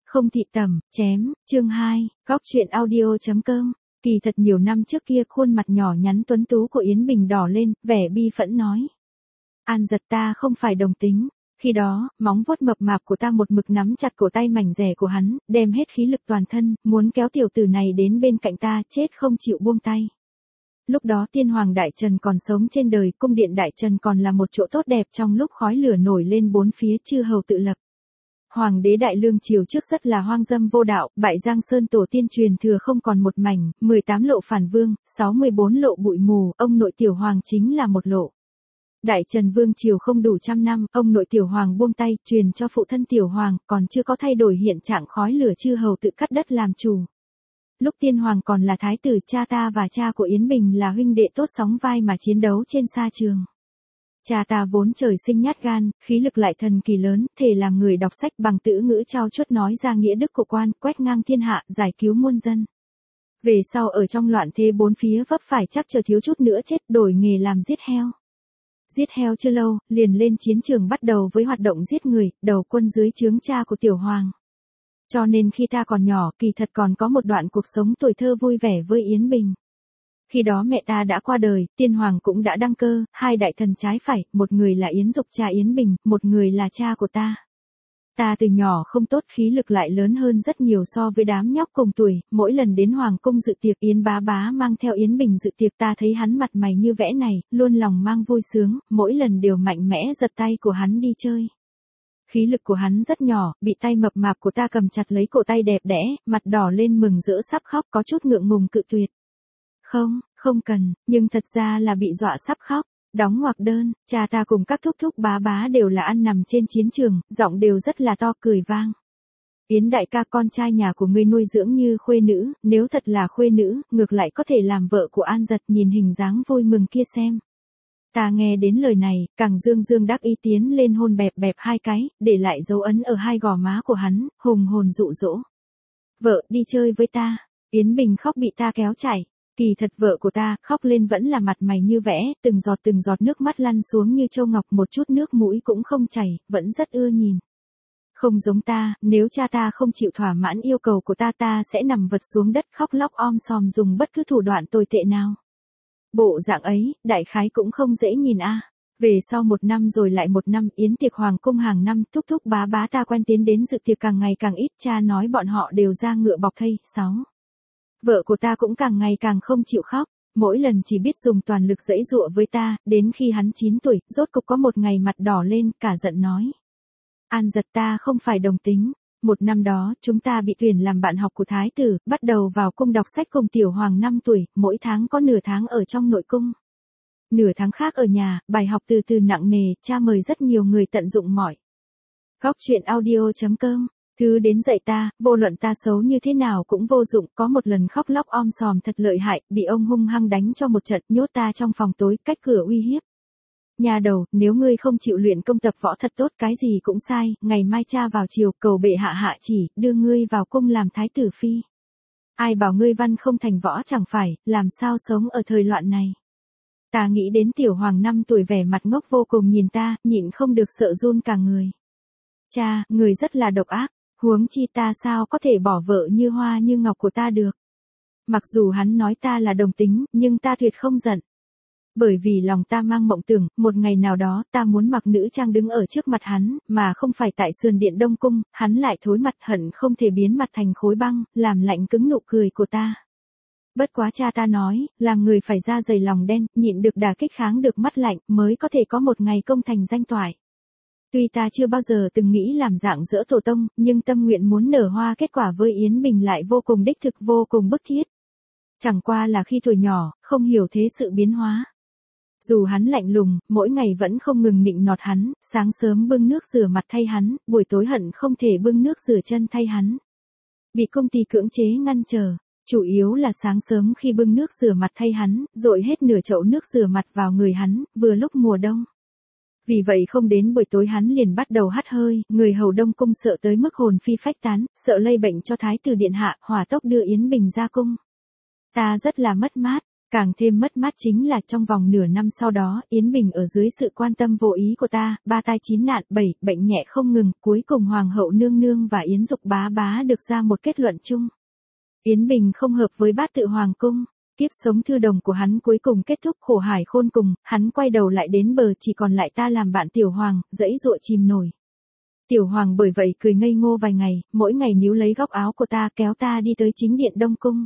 Không thị tẩm, chém, chương 2, góc truyện audio.com. Kỳ thật nhiều năm trước kia khuôn mặt nhỏ nhắn tuấn tú của Yến Bình đỏ lên, vẻ bi phẫn nói. An giật ta không phải đồng tính. Khi đó, móng vuốt mập mạp của ta một mực nắm chặt cổ tay mảnh rẻ của hắn, đem hết khí lực toàn thân, muốn kéo tiểu tử này đến bên cạnh ta, chết không chịu buông tay. Lúc đó tiên hoàng Đại Trần còn sống trên đời, cung điện Đại Trần còn là một chỗ tốt đẹp trong lúc khói lửa nổi lên bốn phía chư hầu tự lập. Hoàng đế Đại Lương triều trước rất là hoang dâm vô đạo, bại Giang Sơn tổ tiên truyền thừa không còn một mảnh, 18 lộ phản vương, 64 lộ bụi mù, ông nội tiểu hoàng chính là một lộ. Đại Trần vương triều không đủ trăm năm, ông nội tiểu hoàng buông tay, truyền cho phụ thân tiểu hoàng, còn chưa có thay đổi hiện trạng khói lửa chư hầu tự cắt đất làm chủ. Lúc tiên hoàng còn là thái tử, cha ta và cha của Yến Bình là huynh đệ tốt sóng vai mà chiến đấu trên sa trường. Cha ta vốn trời sinh nhát gan, khí lực lại thần kỳ lớn, thể làm người đọc sách bằng tữ ngữ trao chuốt nói ra nghĩa đức của quan, quét ngang thiên hạ, giải cứu muôn dân. Về sau ở trong loạn thế bốn phía vấp phải chắc chờ thiếu chút nữa chết, đổi nghề làm giết heo. Giết heo chưa lâu, liền lên chiến trường bắt đầu với hoạt động giết người, đầu quân dưới trướng cha của tiểu hoàng. Cho nên khi ta còn nhỏ, kỳ thật còn có một đoạn cuộc sống tuổi thơ vui vẻ với Yến Bình. Khi đó mẹ ta đã qua đời, tiên hoàng cũng đã đăng cơ, hai đại thần trái phải, một người là Yến Dục cha Yến Bình, một người là cha của ta. Ta từ nhỏ không tốt, khí lực lại lớn hơn rất nhiều so với đám nhóc cùng tuổi, mỗi lần đến hoàng cung dự tiệc Yến bá bá mang theo Yến Bình dự tiệc ta thấy hắn mặt mày như vẽ này, luôn lòng mang vui sướng, mỗi lần đều mạnh mẽ giật tay của hắn đi chơi. Khí lực của hắn rất nhỏ, bị tay mập mạp của ta cầm chặt lấy cổ tay đẹp đẽ, mặt đỏ lên mừng rỡ sắp khóc, có chút ngượng ngùng cự tuyệt. Không cần, nhưng thật ra là bị dọa sắp khóc. Đóng ngoặc đơn, cha ta cùng các thúc thúc bá bá đều là ăn nằm trên chiến trường, giọng đều rất là to, cười vang. Yến đại ca, con trai nhà của ngươi nuôi dưỡng như khuê nữ, nếu thật là khuê nữ, ngược lại có thể làm vợ của An Giật, nhìn hình dáng vui mừng kia xem. Ta nghe đến lời này, càng dương đắc ý tiến lên hôn bẹp bẹp hai cái, để lại dấu ấn ở hai gò má của hắn, hùng hồn dụ dỗ. Vợ, đi chơi với ta. Yến Bình khóc bị ta kéo chạy. Kỳ thật vợ của ta, khóc lên vẫn là mặt mày như vẽ, từng giọt nước mắt lăn xuống như châu ngọc, một chút nước mũi cũng không chảy, vẫn rất ưa nhìn. Không giống ta, nếu cha ta không chịu thỏa mãn yêu cầu của ta, ta sẽ nằm vật xuống đất khóc lóc om sòm dùng bất cứ thủ đoạn tồi tệ nào. Bộ dạng ấy, đại khái cũng không dễ nhìn a. Về sau một năm rồi lại một năm, yến tiệc hoàng cung hàng năm, thúc thúc bá bá ta quen tiến đến dự tiệc càng ngày càng ít, cha nói bọn họ đều ra ngựa bọc thây. 6. Vợ của ta cũng càng ngày càng không chịu khóc, mỗi lần chỉ biết dùng toàn lực giãy giụa với ta, đến khi hắn 9 tuổi, rốt cục có một ngày mặt đỏ lên, cả giận nói. An Giật, ta không phải đồng tính. Một năm đó, chúng ta bị tuyển làm bạn học của thái tử, bắt đầu vào cung đọc sách cùng tiểu hoàng 5 tuổi, mỗi tháng có nửa tháng ở trong nội cung. Nửa tháng khác ở nhà, bài học từ từ nặng nề, cha mời rất nhiều người tận dụng mọi. Góc truyện audio.com. Thứ đến dạy ta, vô luận ta xấu như thế nào cũng vô dụng, có một lần khóc lóc om sòm thật lợi hại, bị ông hung hăng đánh cho một trận, nhốt ta trong phòng tối, cách cửa uy hiếp. Nhà đầu, nếu ngươi không chịu luyện công tập võ thật tốt, cái gì cũng sai, ngày mai cha vào chiều, cầu bệ hạ hạ chỉ, đưa ngươi vào cung làm thái tử phi. Ai bảo ngươi văn không thành võ chẳng phải, làm sao sống ở thời loạn này. Ta nghĩ đến tiểu hoàng 5 tuổi vẻ mặt ngốc vô cùng nhìn ta, nhịn không được sợ run cả người. Cha, người rất là độc ác. Huống chi ta sao có thể bỏ vợ như hoa như ngọc của ta được. Mặc dù hắn nói ta là đồng tính, nhưng ta tuyệt không giận. Bởi vì lòng ta mang mộng tưởng, một ngày nào đó ta muốn mặc nữ trang đứng ở trước mặt hắn, mà không phải tại sườn điện Đông Cung, hắn lại thối mặt hận không thể biến mặt thành khối băng, làm lạnh cứng nụ cười của ta. Bất quá cha ta nói, làm người phải da dày lòng đen, nhịn được đả kích kháng được mắt lạnh, mới có thể có một ngày công thành danh toại. Tuy ta chưa bao giờ từng nghĩ làm dạng dỡ tổ tông, nhưng tâm nguyện muốn nở hoa kết quả với Yến Bình lại vô cùng đích thực, vô cùng bức thiết. Chẳng qua là khi tuổi nhỏ, không hiểu thế sự biến hóa. Dù hắn lạnh lùng, mỗi ngày vẫn không ngừng nịnh nọt hắn, sáng sớm bưng nước rửa mặt thay hắn, buổi tối hận không thể bưng nước rửa chân thay hắn. Bị công ty cưỡng chế ngăn trở, chủ yếu là sáng sớm khi bưng nước rửa mặt thay hắn, dội hết nửa chậu nước rửa mặt vào người hắn, vừa lúc mùa đông. Vì vậy không đến buổi tối hắn liền bắt đầu hắt hơi, người hầu Đông Cung sợ tới mức hồn phi phách tán, sợ lây bệnh cho thái tử điện hạ, hỏa tốc đưa Yến Bình ra cung. Ta rất là mất mát, Càng thêm mất mát chính là trong vòng nửa năm sau đó, Yến Bình ở dưới sự quan tâm vô ý của ta, 3 tai 9 nạn 7, bệnh nhẹ không ngừng, cuối cùng Hoàng hậu nương nương và Yến Dục bá bá được ra một kết luận chung. Yến Bình không hợp với bát tự Hoàng cung, kiếp sống thư đồng của hắn cuối cùng kết thúc khổ hải khôn cùng, hắn quay đầu lại đến bờ chỉ còn lại ta làm bạn Tiểu Hoàng, dãy dụa chìm nổi. Tiểu Hoàng bởi vậy cười ngây ngô vài ngày, mỗi ngày níu lấy góc áo của ta kéo ta đi tới chính điện Đông Cung.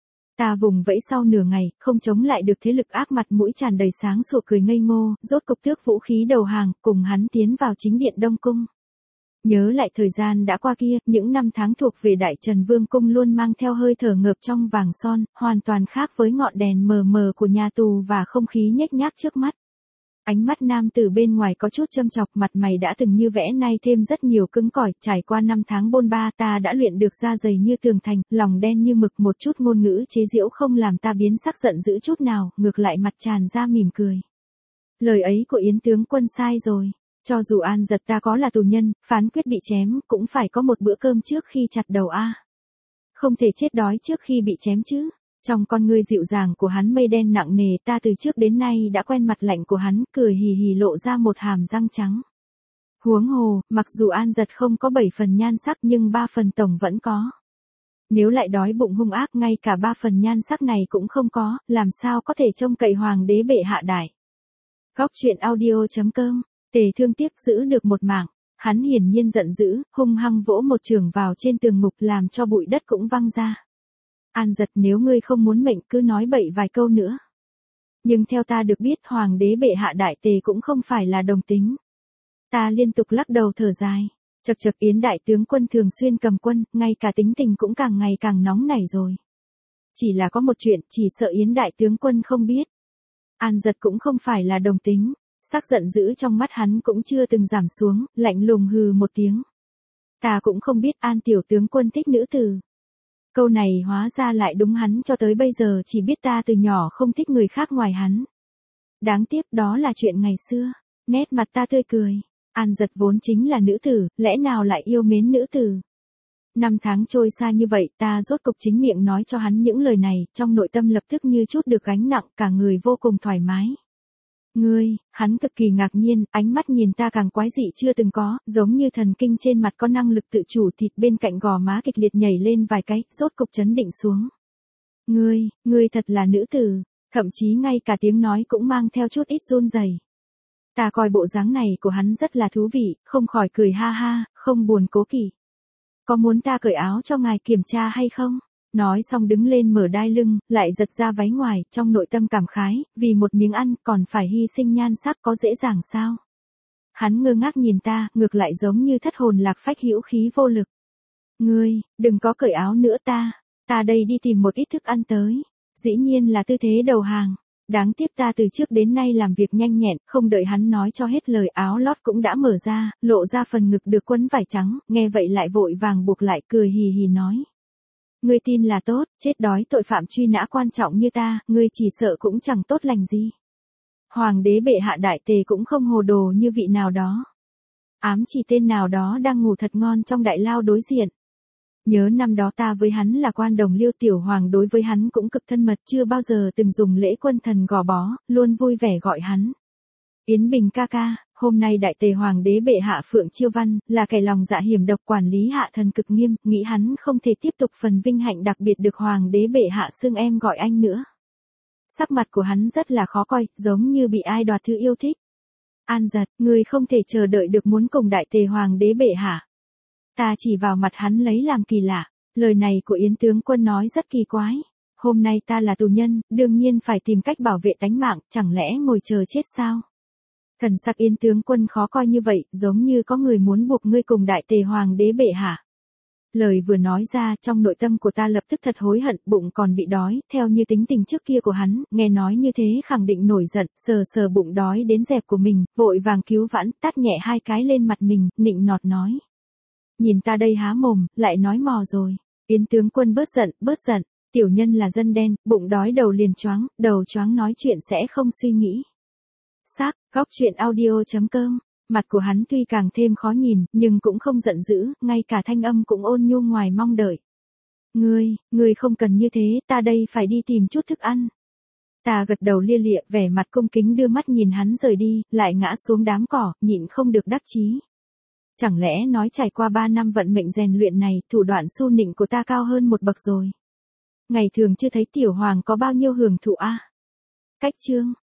Ta vùng vẫy sau nửa ngày, không chống lại được thế lực ác mặt mũi tràn đầy sáng sủa cười ngây ngô, rốt cục tước vũ khí đầu hàng, cùng hắn tiến vào chính điện Đông Cung. Nhớ lại thời gian đã qua kia, những năm tháng thuộc về Đại Trần Vương Cung luôn mang theo hơi thở ngợp trong vàng son, hoàn toàn khác với ngọn đèn mờ mờ của nhà tù và không khí nhếch nhác trước mắt. Ánh mắt nam tử bên ngoài có chút châm chọc, mặt mày đã từng như vẽ nay thêm rất nhiều cứng cỏi, trải qua năm tháng bôn ba ta đã luyện được da dày như tường thành, lòng đen như mực, một chút ngôn ngữ chế giễu không làm ta biến sắc giận dữ chút nào, ngược lại mặt tràn ra mỉm cười. Lời ấy của Yến tướng quân sai rồi. Cho dù An Giật ta có là tù nhân, phán quyết bị chém, cũng phải có một bữa cơm trước khi chặt đầu a. Không thể chết đói trước khi bị chém chứ. Trong con ngươi dịu dàng của hắn mây đen nặng nề, ta từ trước đến nay đã quen mặt lạnh của hắn, cười hì hì lộ ra một hàm răng trắng. Huống hồ, mặc dù An Giật không có 7 phần nhan sắc nhưng 3 phần tổng vẫn có. Nếu lại đói bụng hung ác ngay cả 3 phần nhan sắc này cũng không có, làm sao có thể trông cậy hoàng đế bệ hạ đại. Góc truyện audio.com. Tề Thương tiếc giữ được một mạng, hắn hiển nhiên giận dữ, hung hăng vỗ một chưởng vào trên tường mục làm cho bụi đất cũng văng ra. An Giật, nếu ngươi không muốn mệnh cứ nói bậy vài câu nữa. Nhưng theo ta được biết hoàng đế bệ hạ đại tề cũng không phải là đồng tính. Ta liên tục lắc đầu thở dài. Chật chật, Yến đại tướng quân thường xuyên cầm quân, ngay cả tính tình cũng càng ngày càng nóng nảy rồi. Chỉ là có một chuyện, chỉ sợ Yến đại tướng quân không biết. An Giật cũng không phải là đồng tính. Sắc giận dữ trong mắt hắn cũng chưa từng giảm xuống, lạnh lùng hừ một tiếng. Ta cũng không biết An tiểu tướng quân thích nữ tử. Câu này hóa ra lại đúng, hắn cho tới bây giờ chỉ biết ta từ nhỏ không thích người khác ngoài hắn. Đáng tiếc đó là chuyện ngày xưa. Nét mặt ta tươi cười. An Giật vốn chính là nữ tử, lẽ nào lại yêu mến nữ tử. Năm tháng trôi xa như vậy, ta rốt cục chính miệng nói cho hắn những lời này, trong nội tâm lập tức như chút được gánh nặng, cả người vô cùng thoải mái. Ngươi, hắn cực kỳ ngạc nhiên, ánh mắt nhìn ta càng quái dị chưa từng có, giống như thần kinh trên mặt có năng lực tự chủ, thịt bên cạnh gò má kịch liệt nhảy lên vài cái, rốt cục chấn định xuống. Ngươi thật là nữ tử, thậm chí ngay cả tiếng nói cũng mang theo chút ít run rẩy. Ta coi bộ dáng này của hắn rất là thú vị, không khỏi cười ha ha, không buồn cố kỵ. Có muốn ta cởi áo cho ngài kiểm tra hay không? Nói xong đứng lên mở đai lưng, lại giật ra váy ngoài, trong nội tâm cảm khái, vì một miếng ăn còn phải hy sinh nhan sắc có dễ dàng sao? Hắn ngơ ngác nhìn ta, ngược lại giống như thất hồn lạc phách hữu khí vô lực. Ngươi, đừng có cởi áo nữa ta đây đi tìm một ít thức ăn tới. Dĩ nhiên là tư thế đầu hàng. Đáng tiếc ta từ trước đến nay làm việc nhanh nhẹn, không đợi hắn nói cho hết lời áo lót cũng đã mở ra, lộ ra phần ngực được quấn vải trắng, nghe vậy lại vội vàng buộc lại cười hì hì nói. Ngươi tin là tốt, chết đói tội phạm truy nã quan trọng như ta, ngươi chỉ sợ cũng chẳng tốt lành gì. Hoàng đế bệ hạ đại tề cũng không hồ đồ như vị nào đó. Ám chỉ tên nào đó đang ngủ thật ngon trong đại lao đối diện. Nhớ năm đó ta với hắn là quan đồng Liêu, tiểu hoàng đối với hắn cũng cực thân mật, chưa bao giờ từng dùng lễ quân thần gò bó, luôn vui vẻ gọi hắn. Yến Bình ca ca, hôm nay đại tề hoàng đế bệ hạ Phượng Chiêu Văn, là kẻ lòng dạ hiểm độc, quản lý hạ thần cực nghiêm, nghĩ hắn không thể tiếp tục phần vinh hạnh đặc biệt được hoàng đế bệ hạ xưng em gọi anh nữa. Sắc mặt của hắn rất là khó coi, giống như bị ai đoạt thứ yêu thích. An Giật, người không thể chờ đợi được muốn cùng đại tề hoàng đế bệ hạ. Ta chỉ vào mặt hắn lấy làm kỳ lạ, lời này của Yến tướng quân nói rất kỳ quái. Hôm nay ta là tù nhân, đương nhiên phải tìm cách bảo vệ tánh mạng, chẳng lẽ ngồi chờ chết sao? Thần sắc Yến tướng quân khó coi như vậy, giống như có người muốn buộc ngươi cùng đại tề hoàng đế bệ hạ. Lời vừa nói ra, trong nội tâm của ta lập tức thật hối hận, bụng còn bị đói, theo như tính tình trước kia của hắn, nghe nói như thế khẳng định nổi giận, sờ sờ bụng đói đến dẹp của mình, vội vàng cứu vãn, tát nhẹ 2 cái lên mặt mình, nịnh nọt nói. Nhìn ta đây há mồm, lại nói mò rồi. Yến tướng quân bớt giận, tiểu nhân là dân đen, bụng đói đầu liền choáng, đầu choáng nói chuyện sẽ không suy nghĩ. Góc truyện audio.com. Mặt của hắn tuy càng thêm khó nhìn, nhưng cũng không giận dữ, ngay cả thanh âm cũng ôn nhu ngoài mong đợi. Ngươi không cần như thế, ta đây phải đi tìm chút thức ăn. Ta gật đầu lia lịa, vẻ mặt cung kính đưa mắt nhìn hắn rời đi, lại ngã xuống đám cỏ, nhịn không được đắc chí. Chẳng lẽ nói trải qua 3 năm vận mệnh rèn luyện này, thủ đoạn su nịnh của ta cao hơn một bậc rồi. Ngày thường chưa thấy tiểu hoàng có bao nhiêu hưởng thụ a. Cách chương